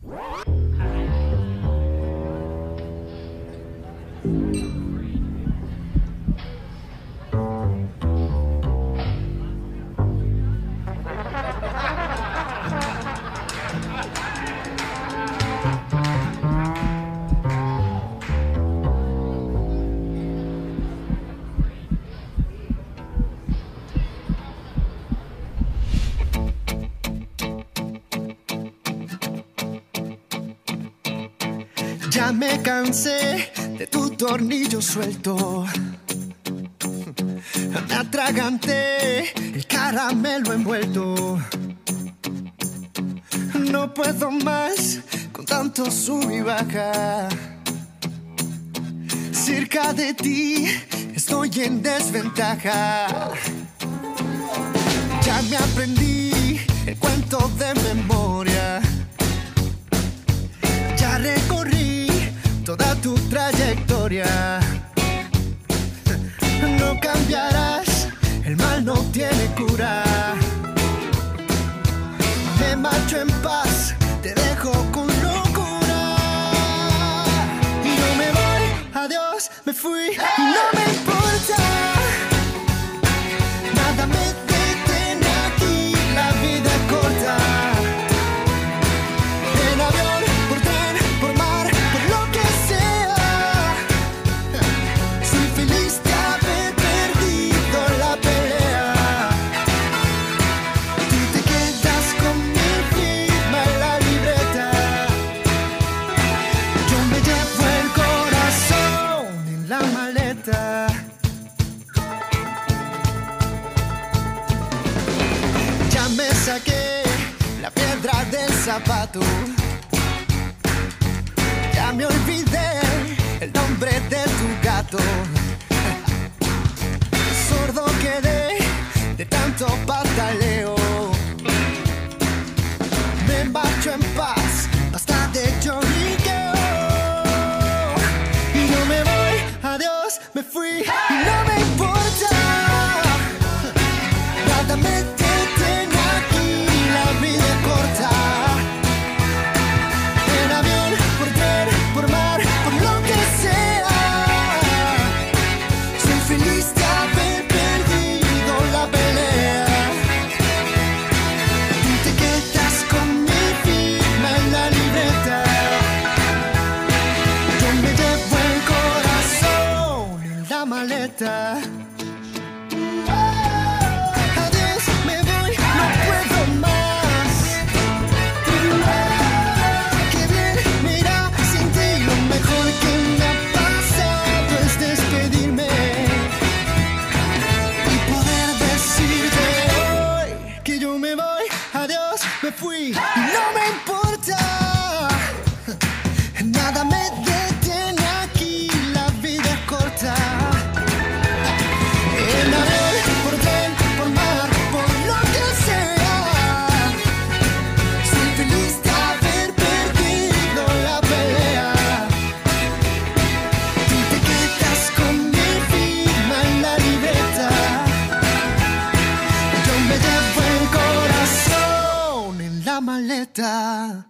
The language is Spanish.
Ya me cansé de tu tornillo suelto. Me atraganté el caramelo envuelto. No puedo más con tanto sub y baja. Cerca de ti estoy en desventaja. Ya me aprendí el cuento de memoria. Ya recorrí toda tu trayectoria. No cambiarás, el mal no tiene cura. Me marcho en paz, te dejo con locura. Y no me voy, adiós, me fui, y no me importa. Nada me detiene aquí, la vida es corta. En avión, por tren, por mar, por lo que sea. Soy feliz de haber perdido la pelea. Tú te quedas con mi firma en la libreta. Yo me llevo el corazón en la maleta. Ya me saqué la piedra del zapato. Ya me olvidé el nombre de tu gato. Sordo quedé de tanto pataleo. Me marcho en paz, basta de lloriqueo. Y no me voy, adiós, me fui, y no me importa. Nada me detiene aquí, la vida es corta. En avión, por tren, por mar, por lo que sea. Soy feliz de haber perdido la pelea. Tú te quedas con mi firma en la libreta. Yo me llevo el corazón en la maleta. Adiós, me voy, no puedo más. Qué bien me irá sin ti. Lo mejor que me ha pasado es despedirme y poder decirte hoy que yo me voy, adiós, me fui, y no me importa. Nada me detiene aquí, la vida es corta. En avión, por tren, por mar, por lo que sea. Soy feliz de haber perdido la pelea. Tú te quedas con mi firma en la libreta. Yo me llevo el corazón en la maleta.